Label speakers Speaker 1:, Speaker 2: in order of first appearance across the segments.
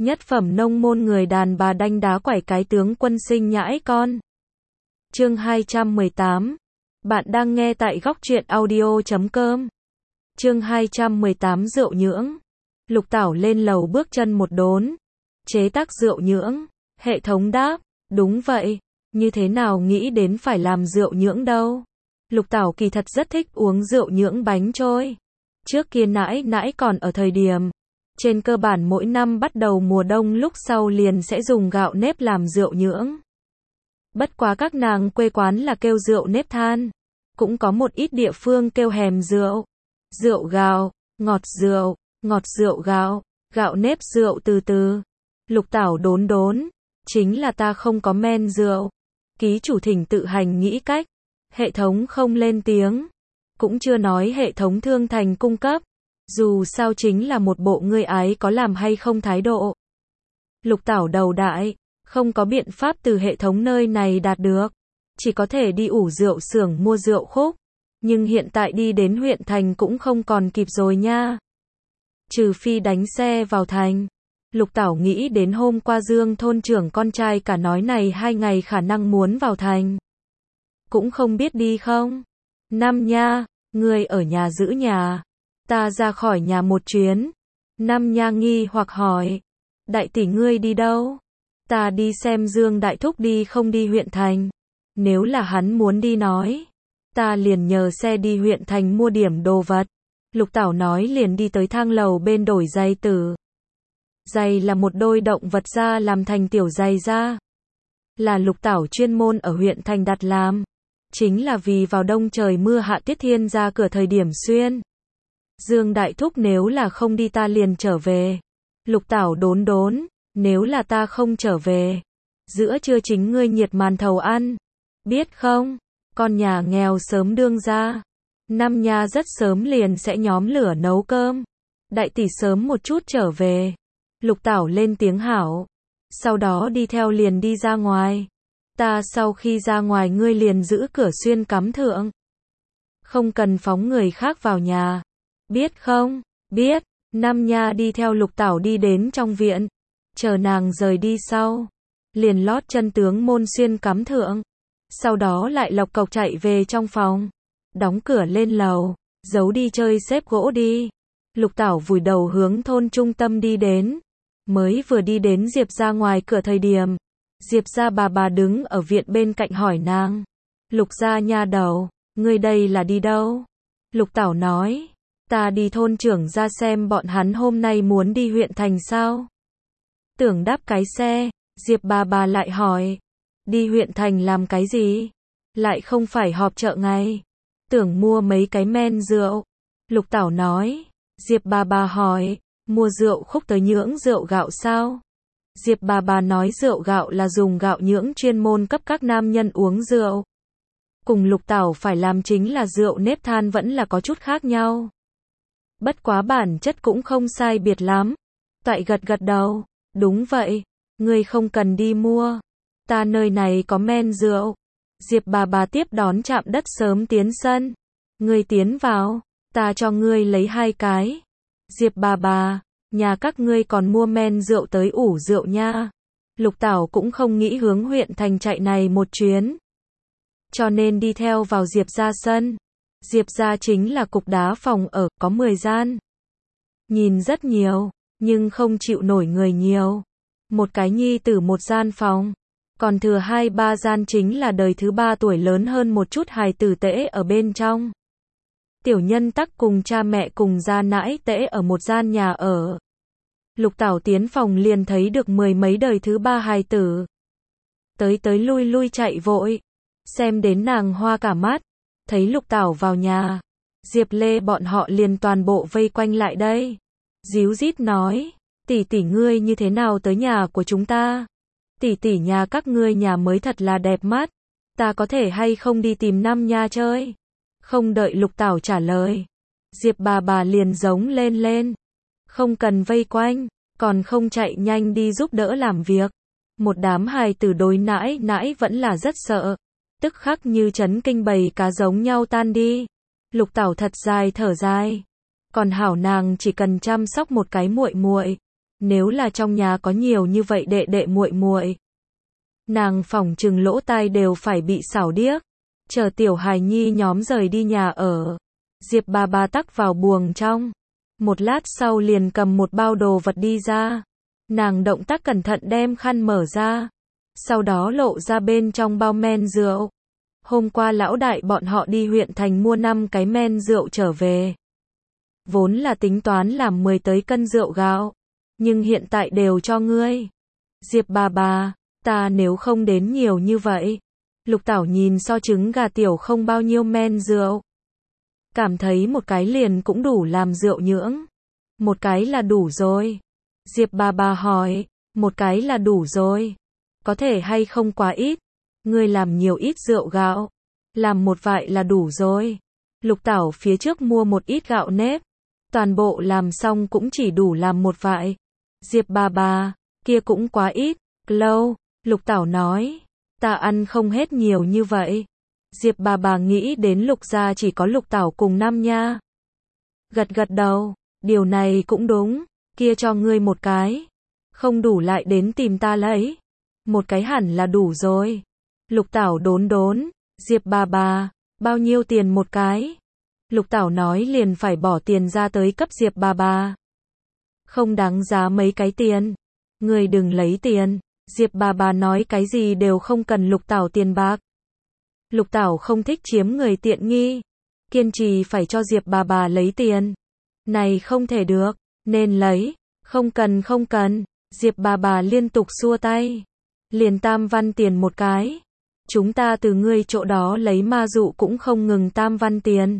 Speaker 1: Nhất phẩm nông môn người đàn bà đanh đá quẩy cái tướng quân sinh nhãi con. Chương 218. Bạn đang nghe tại góc truyện audio.com. Chương 218 rượu nhưỡng. Lục Tảo lên lầu bước chân một đốn. Chế tác rượu nhưỡng. Hệ thống đáp, đúng vậy, như thế nào nghĩ đến phải làm rượu nhưỡng đâu. Lục Tảo kỳ thật rất thích uống rượu nhưỡng bánh trôi. Trước kia nãi nãi còn ở thời điểm, trên cơ bản mỗi năm bắt đầu mùa đông lúc sau liền sẽ dùng gạo nếp làm rượu nhưỡng. Bất quá các nàng quê quán là kêu rượu nếp than, cũng có một ít địa phương kêu hèm rượu, rượu gạo, ngọt rượu gạo, gạo nếp rượu từ từ. Lục Tảo đốn đốn, chính là ta không có men rượu. Ký chủ thỉnh tự hành nghĩ cách. Hệ thống không lên tiếng, cũng chưa nói hệ thống thương thành cung cấp. Dù sao chính là một bộ ngươi ái có làm hay không thái độ. Lục Tảo đầu đại, không có biện pháp từ hệ thống nơi này đạt được, chỉ có thể đi ủ rượu xưởng mua rượu khúc, nhưng hiện tại đi đến huyện thành cũng không còn kịp rồi nha. Trừ phi đánh xe vào thành. Lục Tảo nghĩ đến hôm qua Dương thôn trưởng con trai cả nói này 2 ngày khả năng muốn vào thành. Cũng không biết đi không? Năm nha, ngươi ở nhà giữ nhà. Ta ra khỏi nhà một chuyến. Năm nha nghi hoặc hỏi. Đại tỷ ngươi đi đâu? Ta đi xem Dương đại thúc đi không đi huyện thành. Nếu là hắn muốn đi nói, ta liền nhờ xe đi huyện thành mua điểm đồ vật. Lục Tảo nói liền đi tới thang lầu bên đổi giày tử. Giày là một đôi động vật da làm thành tiểu giày da. Là Lục Tảo chuyên môn ở huyện thành đặt làm. Chính là vì vào đông trời mưa hạ tiết thiên ra cửa thời điểm xuyên. Dương đại thúc nếu là không đi ta liền trở về. Lục Tảo đốn đốn, nếu là ta không trở về, giữa trưa chính ngươi nhiệt màn thầu ăn. Biết không, con nhà nghèo sớm đương ra. Năm nha rất sớm liền sẽ nhóm lửa nấu cơm. Đại tỷ sớm một chút trở về. Lục Tảo lên tiếng hảo. Sau đó đi theo liền đi ra ngoài. Ta sau khi ra ngoài ngươi liền giữ cửa xuyên cắm thượng. Không cần phóng người khác vào nhà. Biết không? Biết. Năm nha đi theo Lục Tảo đi đến trong viện. Chờ nàng rời đi sau. Liền lót chân tướng môn xuyên cắm thượng. Sau đó lại lộc cộc chạy về trong phòng. Đóng cửa lên lầu. Giấu đi chơi xếp gỗ đi. Lục Tảo vùi đầu hướng thôn trung tâm đi đến. Mới vừa đi đến Diệp ra ngoài cửa thời điểm. Diệp ra bà đứng ở viện bên cạnh hỏi nàng. Lục ra nha đầu, ngươi đây là đi đâu? Lục Tảo nói, ta đi thôn trưởng ra xem bọn hắn hôm nay muốn đi huyện thành sao? Tưởng đáp cái xe, Diệp bà lại hỏi, đi huyện thành làm cái gì? Lại không phải họp chợ ngày. Tưởng mua mấy cái men rượu. Lục Tảo nói, Diệp bà hỏi, mua rượu khúc tới nhưỡng rượu gạo sao? Diệp bà nói rượu gạo là dùng gạo nhưỡng chuyên môn cấp các nam nhân uống rượu. Cùng Lục Tảo phải làm chính là rượu nếp than vẫn là có chút khác nhau. Bất quá bản chất cũng không sai biệt lắm. Toại gật đầu, đúng vậy, ngươi không cần đi mua. Ta nơi này có men rượu. Diệp bà tiếp đón chạm đất sớm tiến sân. Ngươi tiến vào, ta cho ngươi lấy 2 cái. Diệp bà, nhà các ngươi còn mua men rượu tới ủ rượu nha. Lục Tảo cũng không nghĩ hướng huyện thành chạy này một chuyến. Cho nên đi theo vào Diệp ra sân. Diệp ra chính là cục đá phòng ở, có 10 gian. Nhìn rất nhiều, nhưng không chịu nổi người nhiều. Một cái nhi tử một gian phòng. Còn thừa 2-3 gian chính là đời thứ 3 tuổi lớn hơn một chút hài tử tễ ở bên trong. Tiểu nhân tắc cùng cha mẹ cùng gia nãi tễ ở một gian nhà ở. Lục Tảo tiến phòng liền thấy được 10 mấy đời thứ 3 hài tử. Tới lui chạy vội. Xem đến nàng hoa cả mắt. Thấy Lục Tảo vào nhà. Diệp Lê bọn họ liền toàn bộ vây quanh lại đây. Díu dít nói. Tỷ ngươi như thế nào tới nhà của chúng ta? Tỷ nhà các ngươi nhà mới thật là đẹp mắt. Ta có thể hay không đi tìm Năm nha chơi? Không đợi Lục Tảo trả lời. Diệp bà liền giống lên. Không cần vây quanh, còn không chạy nhanh đi giúp đỡ làm việc. Một đám hài tử đối nãi vẫn là rất sợ. Tức khắc như chấn kinh bầy cá giống nhau tan đi. Lục Tảo thật dài thở dài. Còn hảo nàng chỉ cần chăm sóc một cái muội muội. Nếu là trong nhà có nhiều như vậy đệ đệ muội muội, nàng phỏng chừng lỗ tai đều phải bị xảo điếc. Chờ tiểu hài nhi nhóm rời đi nhà ở, Diệp bà bà tắc vào buồng trong. Một lát sau liền cầm một bao đồ vật đi ra. Nàng động tác cẩn thận đem khăn mở ra, sau đó lộ ra bên trong bao men rượu. Hôm qua lão đại bọn họ đi huyện thành mua 5 cái men rượu trở về. Vốn là tính toán làm 10 tới cân rượu gạo, nhưng hiện tại đều cho ngươi. Diệp bà, ta nếu không đến nhiều như vậy. Lục Tảo nhìn so trứng gà tiểu không bao nhiêu men rượu. Cảm thấy một cái liền cũng đủ làm rượu nhưỡng. Một cái là đủ rồi. Diệp bà hỏi, một cái là đủ rồi. Có thể hay không quá ít. Ngươi làm nhiều ít rượu gạo. Làm một vại là đủ rồi. Lục Tảo phía trước mua một ít gạo nếp. Toàn bộ làm xong cũng chỉ đủ làm một vại. Diệp bà, kia cũng quá ít. Lâu, Lục Tảo nói. Ta ăn không hết nhiều như vậy. Diệp bà nghĩ đến Lục gia chỉ có Lục Tảo cùng Nam Nha. Gật đầu, điều này cũng đúng. Kia cho ngươi một cái. Không đủ lại đến tìm ta lấy. Một cái hẳn là đủ rồi. Lục Tảo đốn. Diệp bà, bao nhiêu tiền một cái? Lục Tảo nói liền phải bỏ tiền ra tới cấp Diệp bà. Không đáng giá mấy cái tiền. Ngươi đừng lấy tiền. Diệp bà nói cái gì đều không cần Lục Tảo tiền bạc. Lục Tảo không thích chiếm người tiện nghi. Kiên trì phải cho Diệp bà lấy tiền. Này không thể được. Nên lấy. Không cần. Diệp bà liên tục xua tay. Liền 3 văn tiền một cái. Chúng ta từ ngươi chỗ đó lấy ma dụ cũng không ngừng 3 văn tiền.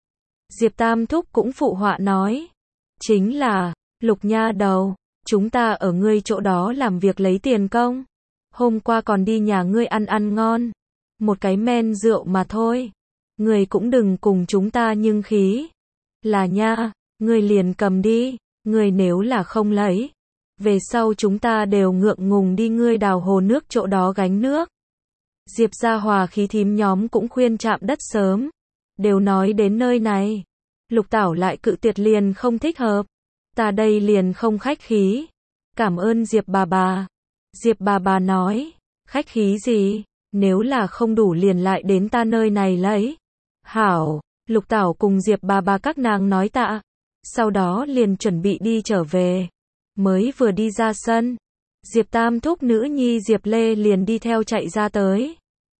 Speaker 1: Diệp Tam Thúc cũng phụ họa nói. Chính là, Lục nha đầu, chúng ta ở ngươi chỗ đó làm việc lấy tiền công. Hôm qua còn đi nhà ngươi ăn ngon. Một cái men rượu mà thôi. Ngươi cũng đừng cùng chúng ta nhưng khí. Là nha, ngươi liền cầm đi. Ngươi nếu là không lấy, về sau chúng ta đều ngượng ngùng đi ngươi đào hồ nước chỗ đó gánh nước. Diệp gia Hòa khí thím nhóm cũng khuyên chạm đất sớm. Đều nói đến nơi này. Lục Tảo lại cự tuyệt liền không thích hợp. Ta đây liền không khách khí. Cảm ơn Diệp bà. Diệp bà nói. Khách khí gì? Nếu là không đủ liền lại đến ta nơi này lấy. Hảo. Lục Tảo cùng Diệp bà các nàng nói tạ. Sau đó liền chuẩn bị đi trở về. Mới vừa đi ra sân, Diệp Tam Thúc nữ nhi Diệp Lê liền đi theo chạy ra tới.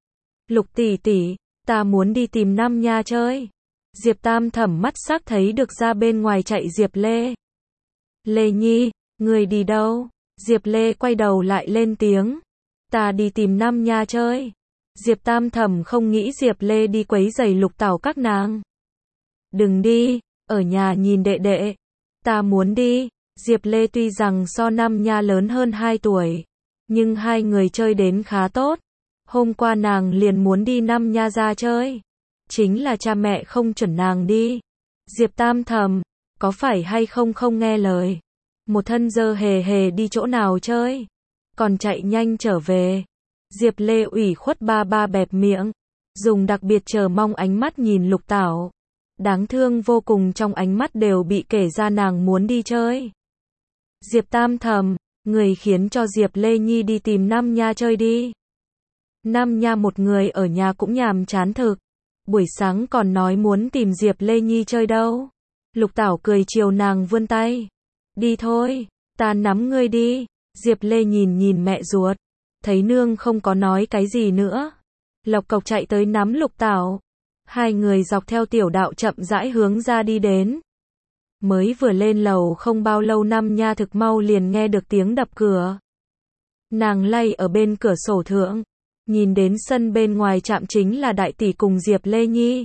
Speaker 1: Lục tỷ, ta muốn đi tìm Nam Nha chơi. Diệp Tam Thẩm mắt sắc thấy được ra bên ngoài chạy Diệp Lê. Lê Nhi, người đi đâu? Diệp Lê quay đầu lại lên tiếng. Ta đi tìm Nam Nha chơi. Diệp Tam Thẩm không nghĩ Diệp Lê đi quấy rầy Lục Tảo các nàng. Đừng đi, ở nhà nhìn đệ đệ. Ta muốn đi. Diệp Lê tuy rằng so Nam Nha lớn hơn 2 tuổi, nhưng hai người chơi đến khá tốt. Hôm qua nàng liền muốn đi Nam Nha ra chơi. Chính là cha mẹ không chuẩn nàng đi. Diệp Tam Thẩm, có phải hay không nghe lời. Một thân dơ hề đi chỗ nào chơi. Còn chạy nhanh trở về. Diệp Lê ủy khuất ba bẹp miệng. Dùng đặc biệt chờ mong ánh mắt nhìn Lục Tảo. Đáng thương vô cùng trong ánh mắt đều bị kể ra nàng muốn đi chơi. Diệp Tam Thẩm, người khiến cho Diệp Lê Nhi đi tìm Nam Nha chơi đi. Nam Nha một người ở nhà cũng nhàm chán thực. Buổi sáng còn nói muốn tìm Diệp Lê Nhi chơi đâu. Lục Tảo cười chiều nàng vươn tay. Đi thôi, ta nắm ngươi đi. Diệp Lê nhìn mẹ ruột. Thấy nương không có nói cái gì nữa. Lộc cộc chạy tới nắm Lục Tảo. Hai người dọc theo tiểu đạo chậm rãi hướng ra đi đến. Mới vừa lên lầu không bao lâu Nam Nha thực mau liền nghe được tiếng đập cửa. Nàng lay ở bên cửa sổ thượng. Nhìn đến sân bên ngoài trạm chính là đại tỷ cùng Diệp Lê Nhi.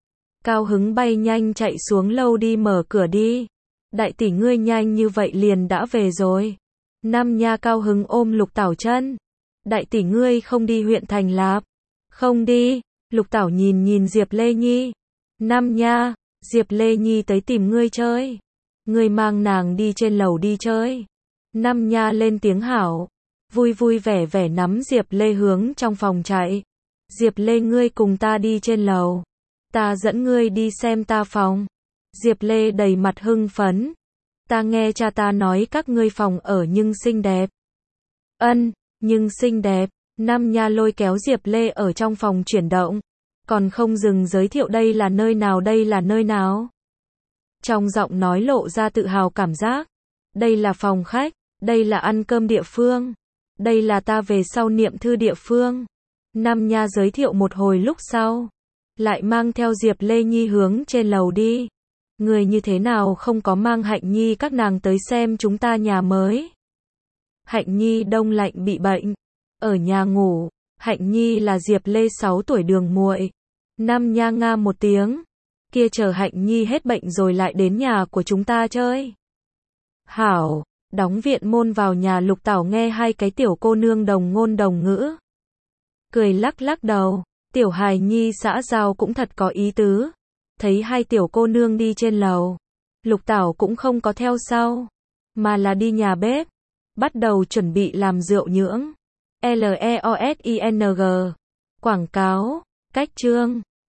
Speaker 1: Cao hứng bay nhanh chạy xuống lâu đi mở cửa đi. Đại tỷ ngươi nhanh như vậy liền đã về rồi. Nam Nha cao hứng ôm Lục Tảo chân. Đại tỷ ngươi không đi huyện thành lạp. Không đi. Lục Tảo nhìn Diệp Lê Nhi. Nam Nha, Diệp Lê Nhi tới tìm ngươi chơi. Ngươi mang nàng đi trên lầu đi chơi. Nam Nha lên tiếng hảo. Vui vẻ nắm Diệp Lê hướng trong phòng chạy. Diệp Lê ngươi cùng ta đi trên lầu. Ta dẫn ngươi đi xem ta phòng. Diệp Lê đầy mặt hưng phấn. Ta nghe cha ta nói các ngươi phòng ở nhưng xinh đẹp. Ân, nhưng xinh đẹp. Nam Nha lôi kéo Diệp Lê ở trong phòng chuyển động. Còn không dừng giới thiệu đây là nơi nào, đây là nơi nào. Trong giọng nói lộ ra tự hào cảm giác. Đây là phòng khách, đây là ăn cơm địa phương. Đây là ta về sau niệm thư địa phương. Nam Nha giới thiệu một hồi lúc sau. Lại mang theo Diệp Lê Nhi hướng trên lầu đi. Người như thế nào không có mang Hạnh Nhi các nàng tới xem chúng ta nhà mới. Hạnh Nhi đông lạnh bị bệnh. Ở nhà ngủ. Hạnh Nhi là Diệp Lê 6 tuổi đường muội. Nam Nha nga một tiếng. Kia chờ Hạnh Nhi hết bệnh rồi lại đến nhà của chúng ta chơi. Hảo, đóng viện môn vào nhà Lục Tảo nghe hai cái tiểu cô nương đồng ngôn đồng ngữ. Cười lắc lắc đầu, tiểu hài nhi xã giao cũng thật có ý tứ. Thấy hai tiểu cô nương đi trên lầu, Lục Tảo cũng không có theo sau, mà là đi nhà bếp, bắt đầu chuẩn bị làm rượu nhưỡng. LEOSING. Quảng cáo, cách chương.